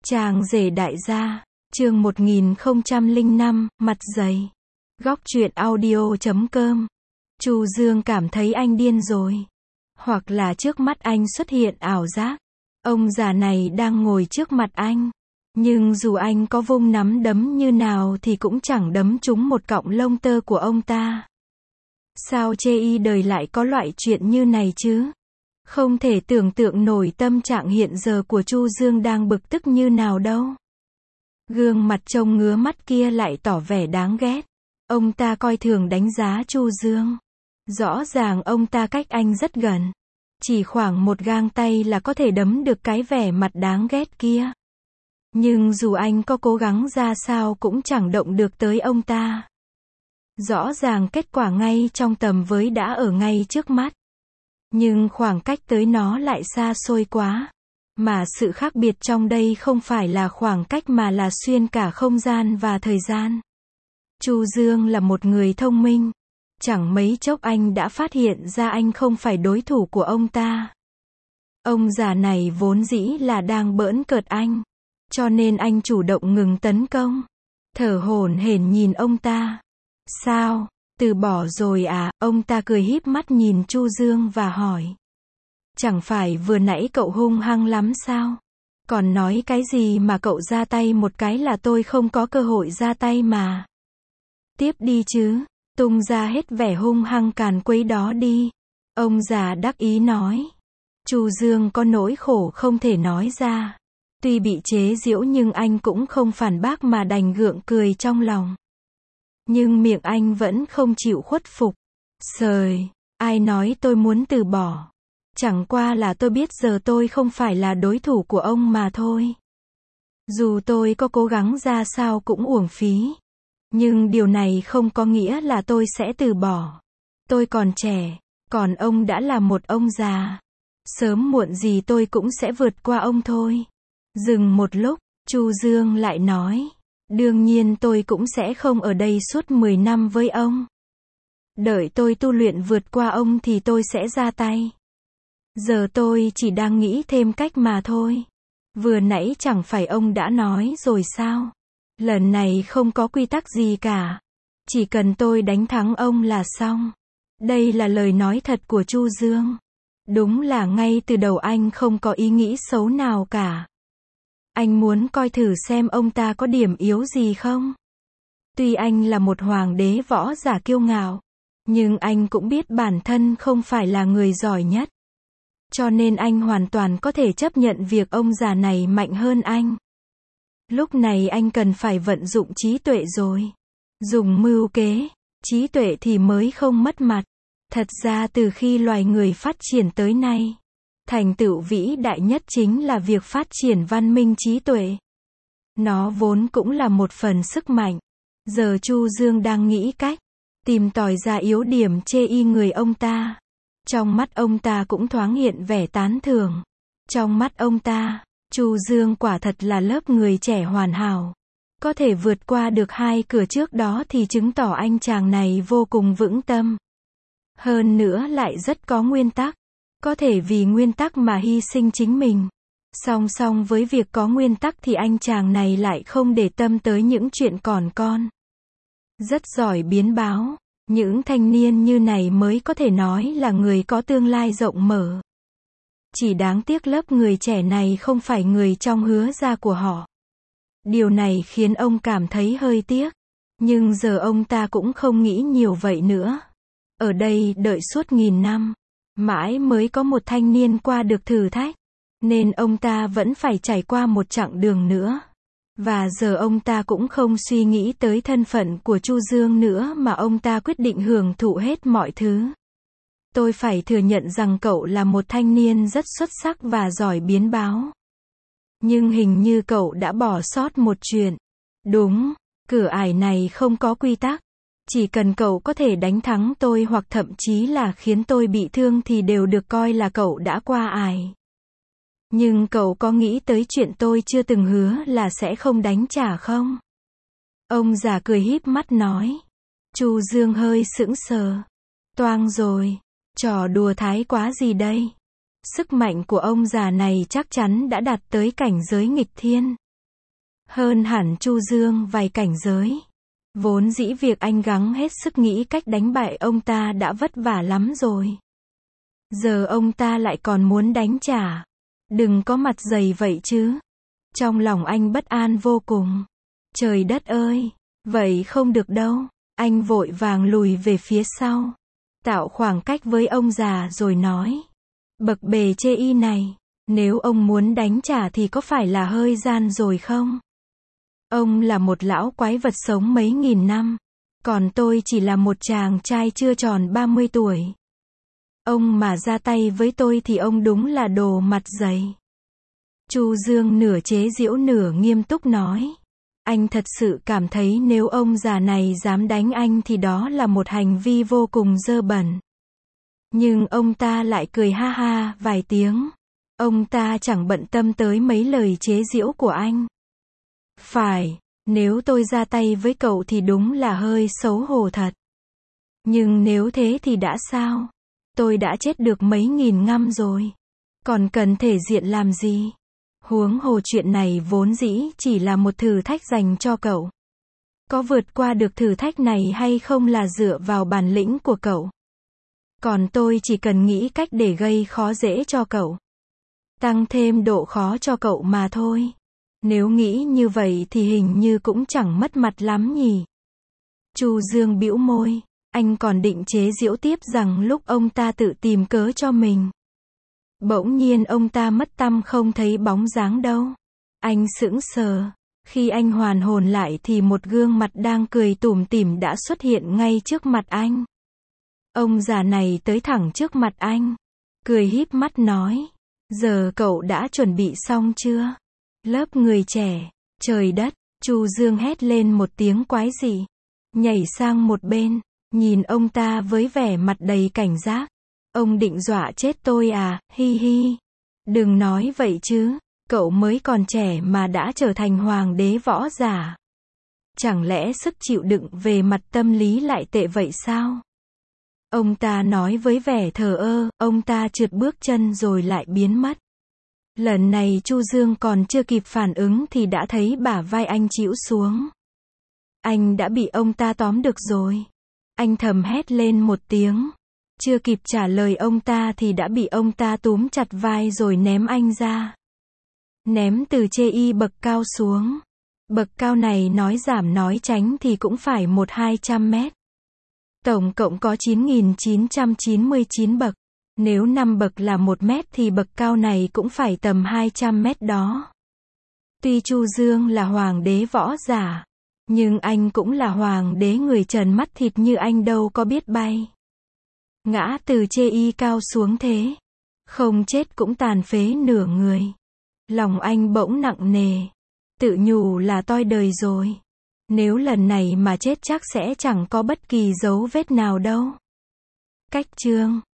Chàng rể đại gia, chương 1005, mặt dày. Góc truyện audio.com. Chu Dương cảm thấy anh điên rồi. Hoặc là trước mắt anh xuất hiện ảo giác. Ông già này đang ngồi trước mặt anh. Nhưng dù anh có vung nắm đấm như nào thì cũng chẳng đấm trúng một cọng lông tơ của ông ta. Sao chê y đời lại có loại chuyện như này chứ? Không thể tưởng tượng nổi tâm trạng hiện giờ của Chu Dương đang bực tức như nào đâu. Gương mặt trông ngứa mắt kia lại tỏ vẻ đáng ghét. Ông ta coi thường đánh giá Chu Dương. Rõ ràng ông ta cách anh rất gần. Chỉ khoảng một gang tay là có thể đấm được cái vẻ mặt đáng ghét kia. Nhưng dù anh có cố gắng ra sao cũng chẳng động được tới ông ta. Rõ ràng kết quả ngay trong tầm với đã ở ngay trước mắt. Nhưng khoảng cách tới nó lại xa xôi quá. Mà sự khác biệt trong đây không phải là khoảng cách mà là xuyên cả không gian và thời gian. Chu Dương là một người thông minh. Chẳng mấy chốc anh đã phát hiện ra anh không phải đối thủ của ông ta. Ông già này vốn dĩ là đang bỡn cợt anh. Cho nên anh chủ động ngừng tấn công. Thở hổn hển nhìn ông ta. Sao? Từ bỏ rồi à? Ông ta cười híp mắt nhìn Chu Dương và hỏi. Chẳng phải vừa nãy cậu hung hăng lắm sao? Còn nói cái gì mà cậu ra tay một cái là tôi không có cơ hội ra tay mà. Tiếp đi chứ, tung ra hết vẻ hung hăng càn quấy đó đi. Ông già đắc ý nói. Chu Dương có nỗi khổ không thể nói ra. Tuy bị chế giễu nhưng anh cũng không phản bác mà đành gượng cười trong lòng. Nhưng miệng anh vẫn không chịu khuất phục. Sời, ai nói tôi muốn từ bỏ. Chẳng qua là tôi biết giờ tôi không phải là đối thủ của ông mà thôi. Dù tôi có cố gắng ra sao cũng uổng phí. Nhưng điều này không có nghĩa là tôi sẽ từ bỏ. Tôi còn trẻ, còn ông đã là một ông già. Sớm muộn gì tôi cũng sẽ vượt qua ông thôi. Dừng một lúc, Chu Dương lại nói. Đương nhiên tôi cũng sẽ không ở đây suốt 10 năm với ông. Đợi tôi tu luyện vượt qua ông thì tôi sẽ ra tay. Giờ tôi chỉ đang nghĩ thêm cách mà thôi. Vừa nãy chẳng phải ông đã nói rồi sao? Lần này không có quy tắc gì cả. Chỉ cần tôi đánh thắng ông là xong. Đây là lời nói thật của Chu Dương. Đúng là ngay từ đầu anh không có ý nghĩ xấu nào cả. Anh muốn coi thử xem ông ta có điểm yếu gì không. Tuy anh là một hoàng đế võ giả kiêu ngạo, nhưng anh cũng biết bản thân không phải là người giỏi nhất. Cho nên anh hoàn toàn có thể chấp nhận việc ông già này mạnh hơn anh. Lúc này anh cần phải vận dụng trí tuệ rồi. Dùng mưu kế, trí tuệ thì mới không mất mặt. Thật ra từ khi loài người phát triển tới nay, thành tựu vĩ đại nhất chính là việc phát triển văn minh trí tuệ. Nó vốn cũng là một phần sức mạnh. Giờ Chu Dương đang nghĩ cách tìm tòi ra yếu điểm chê y người ông ta. Trong mắt ông ta cũng thoáng hiện vẻ tán thưởng. Trong mắt ông ta, Chu Dương quả thật là lớp người trẻ hoàn hảo. Có thể vượt qua được hai cửa trước đó thì chứng tỏ anh chàng này vô cùng vững tâm. Hơn nữa lại rất có nguyên tắc. Có thể vì nguyên tắc mà hy sinh chính mình. Song song với việc có nguyên tắc thì anh chàng này lại không để tâm tới những chuyện còn con. Rất giỏi biến báo. Những thanh niên như này mới có thể nói là người có tương lai rộng mở. Chỉ đáng tiếc lớp người trẻ này không phải người trong hứa gia của họ. Điều này khiến ông cảm thấy hơi tiếc. Nhưng giờ ông ta cũng không nghĩ nhiều vậy nữa. Ở đây đợi suốt 1000 năm. Mãi mới có một thanh niên qua được thử thách. Nên ông ta vẫn phải trải qua một chặng đường nữa. Và giờ ông ta cũng không suy nghĩ tới thân phận của Chu Dương nữa mà ông ta quyết định hưởng thụ hết mọi thứ. Tôi phải thừa nhận rằng cậu là một thanh niên rất xuất sắc và giỏi biến báo. Nhưng hình như cậu đã bỏ sót một chuyện. Đúng, cửa ải này không có quy tắc. Chỉ cần cậu có thể đánh thắng tôi hoặc thậm chí là khiến tôi bị thương thì đều được coi là cậu đã qua ải. Nhưng cậu có nghĩ tới chuyện tôi chưa từng hứa là sẽ không đánh trả không? Ông già cười híp mắt nói. Chu Dương hơi sững sờ. Toang rồi, trò đùa thái quá gì đây? Sức mạnh của ông già này chắc chắn đã đạt tới cảnh giới nghịch thiên. hơn hẳn Chu Dương vài cảnh giới. Vốn dĩ việc anh gắng hết sức nghĩ cách đánh bại ông ta đã vất vả lắm rồi. Giờ ông ta lại còn muốn đánh trả. Đừng có mặt dày vậy chứ. Trong lòng anh bất an vô cùng. Trời đất ơi, vậy không được đâu. Anh vội vàng lùi về phía sau, tạo khoảng cách với ông già rồi nói. Bậc bề chê y này, nếu ông muốn đánh trả thì có phải là hơi gian rồi không? Ông là một lão quái vật sống mấy nghìn năm, còn tôi chỉ là một chàng trai chưa tròn 30 tuổi. Ông mà ra tay với tôi thì ông đúng là đồ mặt dày. Chu Dương nửa chế giễu nửa nghiêm túc nói. Anh thật sự cảm thấy nếu ông già này dám đánh anh thì đó là một hành vi vô cùng dơ bẩn. Nhưng ông ta lại cười ha ha vài tiếng. Ông ta chẳng bận tâm tới mấy lời chế giễu của anh. Phải, nếu tôi ra tay với cậu thì đúng là hơi xấu hổ thật. Nhưng nếu thế thì đã sao? Tôi đã chết được mấy nghìn năm rồi. Còn cần thể diện làm gì? Huống hồ chuyện này vốn dĩ chỉ là một thử thách dành cho cậu. Có vượt qua được thử thách này hay không là dựa vào bản lĩnh của cậu. Còn tôi chỉ cần nghĩ cách để gây khó dễ cho cậu. Tăng thêm độ khó cho cậu mà thôi. Nếu nghĩ như vậy thì hình như cũng chẳng mất mặt lắm nhỉ. Chu Dương bĩu môi. Anh còn định chế giễu tiếp rằng lúc ông ta tự tìm cớ cho mình. Bỗng nhiên ông ta mất tăm không thấy bóng dáng đâu. Anh sững sờ. Khi anh hoàn hồn lại thì một gương mặt đang cười tủm tỉm đã xuất hiện ngay trước mặt anh. Ông già này tới thẳng trước mặt anh. Cười híp mắt nói. Giờ cậu đã chuẩn bị xong chưa? Lớp người trẻ. Trời đất. Chu Dương hét lên một tiếng quái dị. Nhảy sang một bên. Nhìn ông ta với vẻ mặt đầy cảnh giác. Ông định dọa chết tôi à, hi hi. Đừng nói vậy chứ, cậu mới còn trẻ mà đã trở thành hoàng đế võ giả. Chẳng lẽ sức chịu đựng về mặt tâm lý lại tệ vậy sao? Ông ta nói với vẻ thờ ơ, ông ta trượt bước chân rồi lại biến mất. Lần này Chu Dương còn chưa kịp phản ứng thì đã thấy bả vai anh chĩu xuống. Anh đã bị ông ta tóm được rồi. Anh thầm hét lên một tiếng. Chưa kịp trả lời ông ta thì đã bị ông ta túm chặt vai rồi ném anh ra. Ném từ chê y bậc cao xuống. Bậc cao này nói giảm nói tránh thì cũng phải 100-200 mét. Tổng cộng có 9.999 bậc. Nếu 5 bậc là 1 mét thì bậc cao này cũng phải tầm 200 mét đó. Tuy Chu Dương là hoàng đế võ giả, nhưng anh cũng là hoàng đế người trần mắt thịt như anh đâu có biết bay. Ngã từ chê y cao xuống thế. Không chết cũng tàn phế nửa người. Lòng anh bỗng nặng nề. Tự nhủ là toi đời rồi. Nếu lần này mà chết chắc sẽ chẳng có bất kỳ dấu vết nào đâu. Cách chương